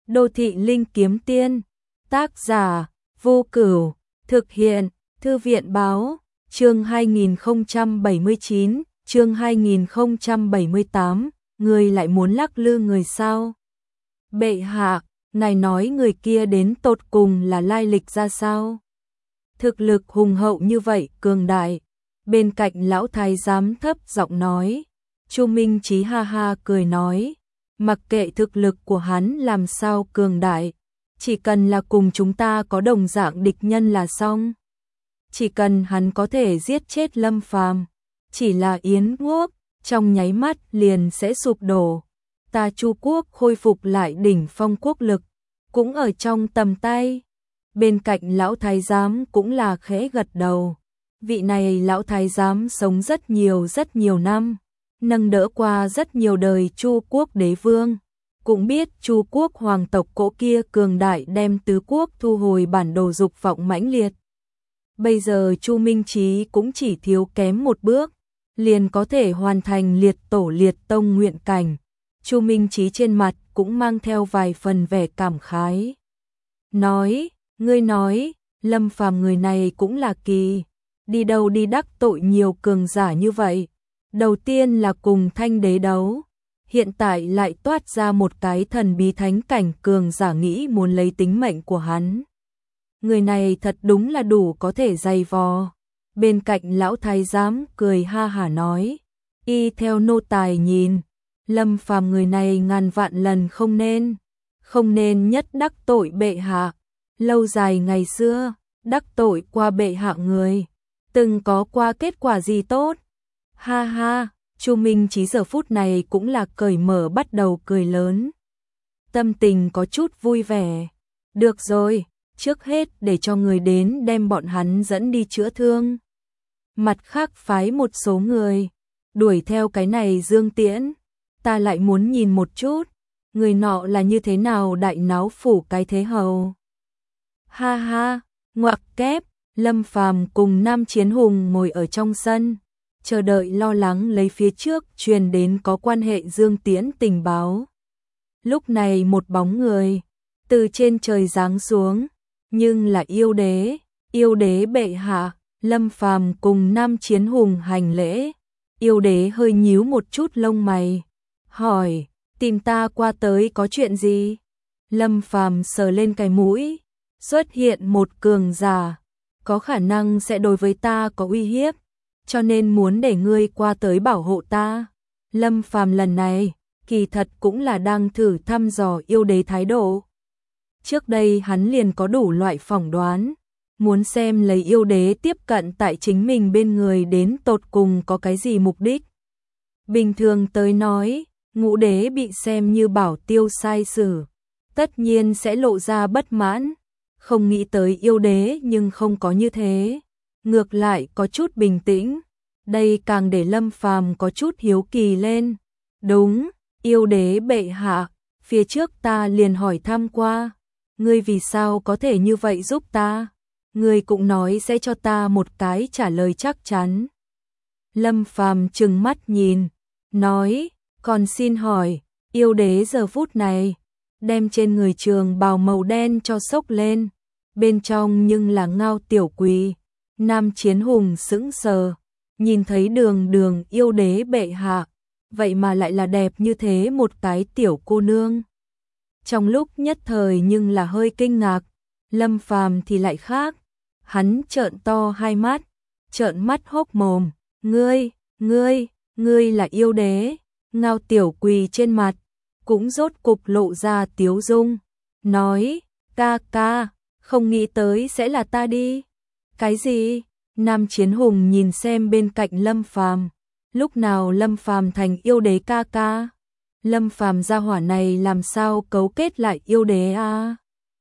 Đô thị linh kiếm tiên, tác giả Vô Cửu, thực hiện Thư viện báo, chương 2079, chương 2078, người lại muốn lắc lư người sao? Bệ hạ, ngài nói người kia đến tột cùng là lai lịch ra sao? Thực lực hùng hậu như vậy, cường đại. Bên cạnh lão thái giám thấp giọng nói. Chu Minh Chí ha ha cười nói, mặc kệ thực lực của hắn làm sao cường đại, chỉ cần là cùng chúng ta có đồng dạng địch nhân là xong. Chỉ cần hắn có thể giết chết Lâm Phàm, chỉ là Yến quốc, trong nháy mắt liền sẽ sụp đổ. Ta Chu quốc khôi phục lại đỉnh phong quốc lực, cũng ở trong tầm tay. Bên cạnh lão thái giám cũng là khẽ gật đầu. Vị này lão thái giám sống rất nhiều năm, nâng đỡ qua rất nhiều đời Chu quốc đế vương, cũng biết Chu quốc hoàng tộc cỗ kia cường đại đem tứ quốc thu hồi bản đồ dục vọng mãnh liệt. Bây giờ Chu Minh Chí cũng chỉ thiếu kém một bước, liền có thể hoàn thành liệt tổ liệt tông nguyện cảnh. Chu Minh Chí trên mặt cũng mang theo vài phần vẻ cảm khái. Nói, ngươi nói, Lâm Phàm người này cũng là kỳ, đi đâu đi đắc tội nhiều cường giả như vậy. Đầu tiên là cùng Thanh đế đấu, hiện tại lại toát ra một cái thần bí thánh cảnh cường giả nghĩ muốn lấy tính mệnh của hắn. Người này thật đúng là đủ có thể dày vò. Bên cạnh lão thái giám cười ha hả nói, y theo nô tài nhìn, Lâm Phàm người này ngàn vạn lần không nên nhất đắc tội bệ hạ. Lâu dài ngày xưa, đắc tội qua bệ hạ người, từng có qua kết quả gì tốt? Ha ha, Chu Minh Chí giờ phút này cũng là cởi mở bắt đầu cười lớn. Tâm tình có chút vui vẻ. Được rồi, trước hết để cho người đến đem bọn hắn dẫn đi chữa thương. Mặt khác phái một số người, đuổi theo cái này Dương Tiễn. Ta lại muốn nhìn một chút, người nọ là như thế nào đại náo phủ cái thế hầu. Ha ha, ngoặc kép, Lâm Phàm cùng Nam Chiến Hùng ngồi ở trong sân, chờ đợi lo lắng lấy phía trước truyền đến có quan hệ Dương Tiễn tình báo. Lúc này một bóng người từ trên trời giáng xuống, nhưng là yêu đế bệ hạ. Lâm Phàm cùng Nam Chiến Hùng hành lễ, yêu đế hơi nhíu một chút lông mày, hỏi, tìm ta qua tới có chuyện gì? Lâm Phàm sờ lên cái mũi, xuất hiện một cường giả, có khả năng sẽ đối với ta có uy hiếp, cho nên muốn để ngươi qua tới bảo hộ ta. Lâm Phàm lần này, kỳ thật cũng là đang thử thăm dò yêu đế thái độ. Trước đây hắn liền có đủ loại phỏng đoán, muốn xem lấy yêu đế tiếp cận tại chính mình bên người đến tột cùng có cái gì mục đích. Bình thường tới nói, ngũ đế bị xem như bảo tiêu sai sử, tất nhiên sẽ lộ ra bất mãn. Không nghĩ tới yêu đế nhưng không có như thế, ngược lại có chút bình tĩnh. Đây càng để Lâm Phàm có chút hiếu kỳ lên. Đúng, yêu đế bệ hạ, phía trước ta liền hỏi thăm qua, ngươi vì sao có thể như vậy giúp ta? Ngươi cũng nói sẽ cho ta một cái trả lời chắc chắn. Lâm Phàm trừng mắt nhìn, nói, còn xin hỏi, yêu đế giờ phút này đem trên người trường bào màu đen cho xốc lên, bên trong nhưng là Ngao Tiểu Quỳ. Nam Chiến Hùng sững sờ, nhìn thấy đường yêu đế bệ hạ, vậy mà lại là đẹp như thế một cái tiểu cô nương. Trong lúc nhất thời nhưng là hơi kinh ngạc, Lâm Phàm thì lại khác, hắn trợn to hai mắt, trợn mắt hốc mồm, ngươi là yêu đế? Ngao Tiểu Quỳ trên mặt cũng rốt cục lộ ra tiếu dung, nói, ca, không nghĩ tới sẽ là ta đi. Cái gì? Nam Chiến Hùng nhìn xem bên cạnh Lâm Phàm, lúc nào Lâm Phàm thành yêu đế ca? Lâm Phàm gia hỏa này làm sao cấu kết lại yêu đế a?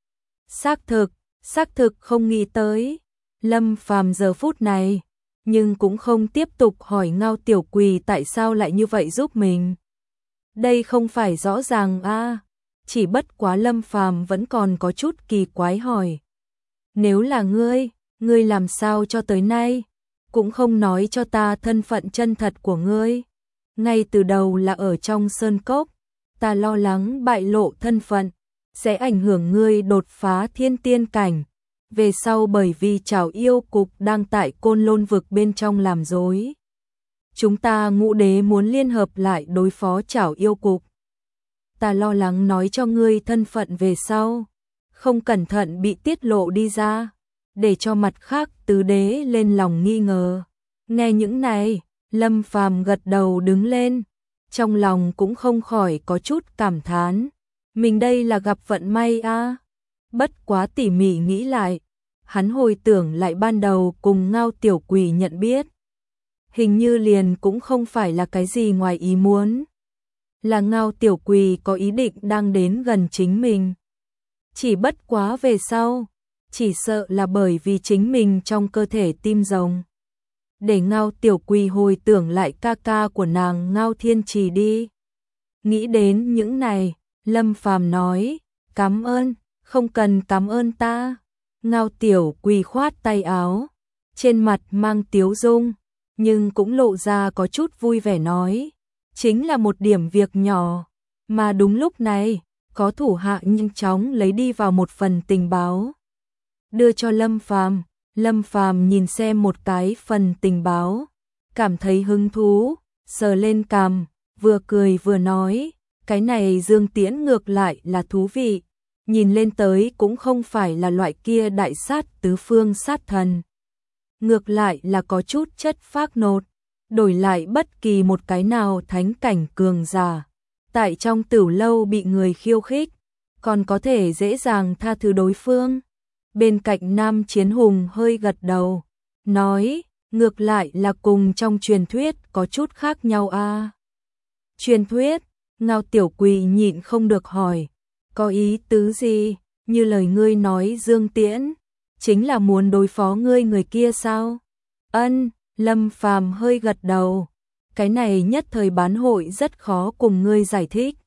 Xác thực không nghĩ tới. Lâm Phàm giờ phút này, nhưng cũng không tiếp tục hỏi Ngao Tiểu Quỳ tại sao lại như vậy giúp mình. Đây không phải rõ ràng a? Chỉ bất quá Lâm Phàm vẫn còn có chút kỳ quái hỏi. Nếu là ngươi làm sao cho tới nay cũng không nói cho ta thân phận chân thật của ngươi? Ngay từ đầu là ở trong sơn cốc, ta lo lắng bại lộ thân phận, sẽ ảnh hưởng ngươi đột phá thiên tiên cảnh. Về sau bởi vì Trảo Yêu Cục đang tại Côn Lôn vực bên trong làm rối. Chúng ta Ngũ Đế muốn liên hợp lại đối phó Trảo Yêu Cục. Ta lo lắng nói cho ngươi thân phận về sau, không cẩn thận bị tiết lộ đi ra, để cho mặt khác tứ đế lên lòng nghi ngờ. Nghe những này, Lâm Phàm gật đầu đứng lên, trong lòng cũng không khỏi có chút cảm thán. Mình đây là gặp vận may a. Bất quá tỉ mỉ nghĩ lại, hắn hồi tưởng lại ban đầu cùng Ngao Tiểu Quỳ nhận biết. Hình như liền cũng không phải là cái gì ngoài ý muốn. Là Ngao Tiểu Quỳ có ý định đang đến gần chính mình. Chỉ bất quá về sau, chỉ sợ là bởi vì chính mình trong cơ thể tim rồng. Để Ngao Tiểu Quỳ hồi tưởng lại ca ca của nàng Ngao Thiên Trì đi. Nghĩ đến những này, Lâm Phàm nói, cảm ơn, không cần cảm ơn ta. Ngao Tiểu Quỳ khoát tay áo, trên mặt mang tiếu dung, nhưng cũng lộ ra có chút vui vẻ nói, chính là một điểm việc nhỏ, mà đúng lúc này, có thủ hạ nhanh chóng lấy đi vào một phần tình báo, đưa cho Lâm Phàm. Lâm Phàm nhìn xem một cái phần tình báo, cảm thấy hứng thú, sờ lên cằm, vừa cười vừa nói, cái này Dương Tiễn ngược lại là thú vị, nhìn lên tới cũng không phải là loại kia đại sát tứ phương sát thần. Ngược lại là có chút chất phác nột, đổi lại bất kỳ một cái nào thánh cảnh cường giả, tại trong Tửu Lâu bị người khiêu khích, còn có thể dễ dàng tha thứ đối phương. Bên cạnh Nam Chiến Hùng hơi gật đầu, nói, ngược lại là cùng trong truyền thuyết có chút khác nhau a. Truyền thuyết, Ngao Tiểu Quỳ nhịn không được hỏi, có ý tứ gì, như lời ngươi nói Dương Tiễn, chính là muốn đối phó ngươi người kia sao? Ân, Lâm Phàm hơi gật đầu, cái này nhất thời bán hội rất khó cùng ngươi giải thích.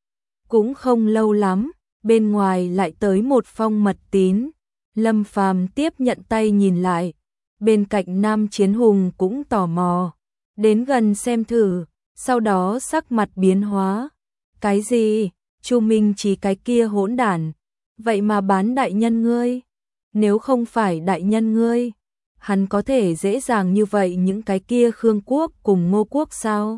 Cũng không lâu lắm, bên ngoài lại tới một phong mật tín. Lâm Phàm tiếp nhận tay nhìn lại, bên cạnh Nam Chiến Hùng cũng tò mò, đến gần xem thử, sau đó sắc mặt biến hóa. Cái gì? Chu Minh Chí cái kia hỗn đản, vậy mà bán đại nhân ngươi? Nếu không phải đại nhân ngươi, hắn có thể dễ dàng như vậy những cái kia Khương Quốc cùng Ngô Quốc sao?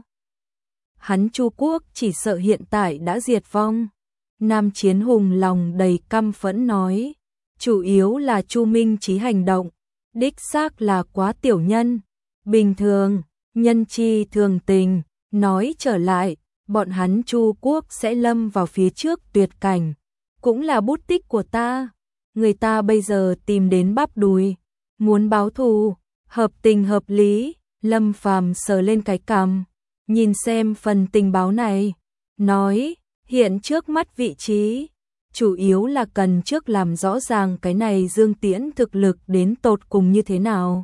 Hắn Chu Quốc chỉ sợ hiện tại đã diệt vong. Nam Chiến Hùng lòng đầy căm phẫn nói. Chủ yếu là Chu Minh Chí hành động, đích xác là quá tiểu nhân, bình thường, nhân chi thường tình, nói trở lại, bọn hắn Chu Quốc sẽ lâm vào phía trước tuyệt cảnh, cũng là bút tích của ta, người ta bây giờ tìm đến bắp đùi, muốn báo thù, hợp tình hợp lý. Lâm Phàm sờ lên cái cằm, nhìn xem phần tình báo này, nói, hiện trước mắt vị trí, chủ yếu là cần trước làm rõ ràng cái này Dương Tiễn thực lực đến tột cùng như thế nào.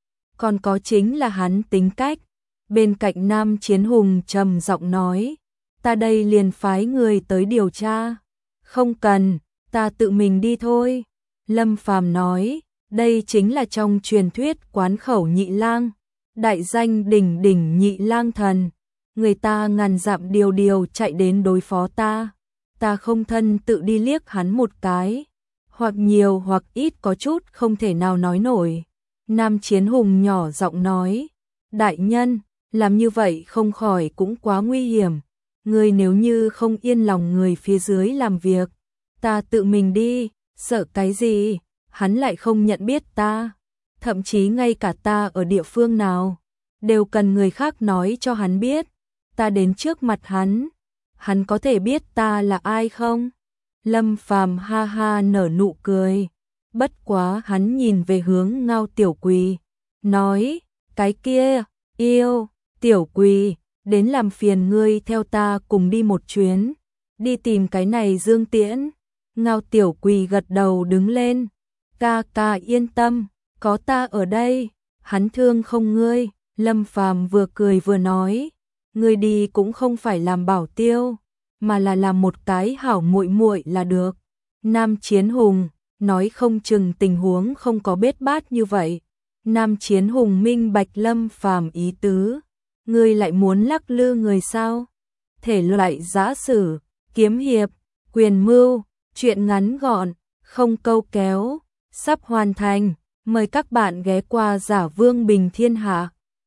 Còn có chính là hắn tính cách. Bên cạnh Nam Chiến Hùng trầm giọng nói, ta đây liền phái người tới điều tra. Không cần, ta tự mình đi thôi. Lâm Phàm nói, đây chính là trong truyền thuyết Quán Khẩu Nhị Lang, đại danh đỉnh đỉnh Nhị Lang thần. Người ta ngàn dặm điều chạy đến đối phó ta. Ta không thân tự đi liếc hắn một cái, hoặc nhiều hoặc ít có chút không thể nào nói nổi. Nam Chiến Hùng nhỏ giọng nói, đại nhân, làm như vậy không khỏi cũng quá nguy hiểm. Người nếu như không yên lòng người phía dưới làm việc, ta tự mình đi, sợ cái gì, hắn lại không nhận biết ta. Thậm chí ngay cả ta ở địa phương nào, đều cần người khác nói cho hắn biết. Ta đến trước mặt hắn có thể biết ta là ai không? Lâm Phàm ha ha nở nụ cười, bất quá hắn nhìn về hướng Ngao Tiểu Quỳ, nói, cái kia, yêu, Tiểu Quỳ, đến làm phiền ngươi theo ta cùng đi một chuyến, đi tìm cái này Dương Tiễn. Ngao Tiểu Quỳ gật đầu đứng lên, ca ca yên tâm, có ta ở đây, hắn thương không ngươi. Lâm Phàm vừa cười vừa nói, ngươi đi cũng không phải làm bảo tiêu, mà là làm một cái hảo muội muội là được. Nam Chiến Hùng nói không chừng tình huống không có bết bát như vậy. Nam Chiến Hùng minh bạch Lâm Phàm ý tứ, ngươi lại muốn lắc lư người sao? Thể loại giã sử, kiếm hiệp, quyền mưu, Chuyện ngắn gọn, không câu kéo, sắp hoàn thành. Mời các bạn ghé qua Giả Vương Bình Thiên Hạ.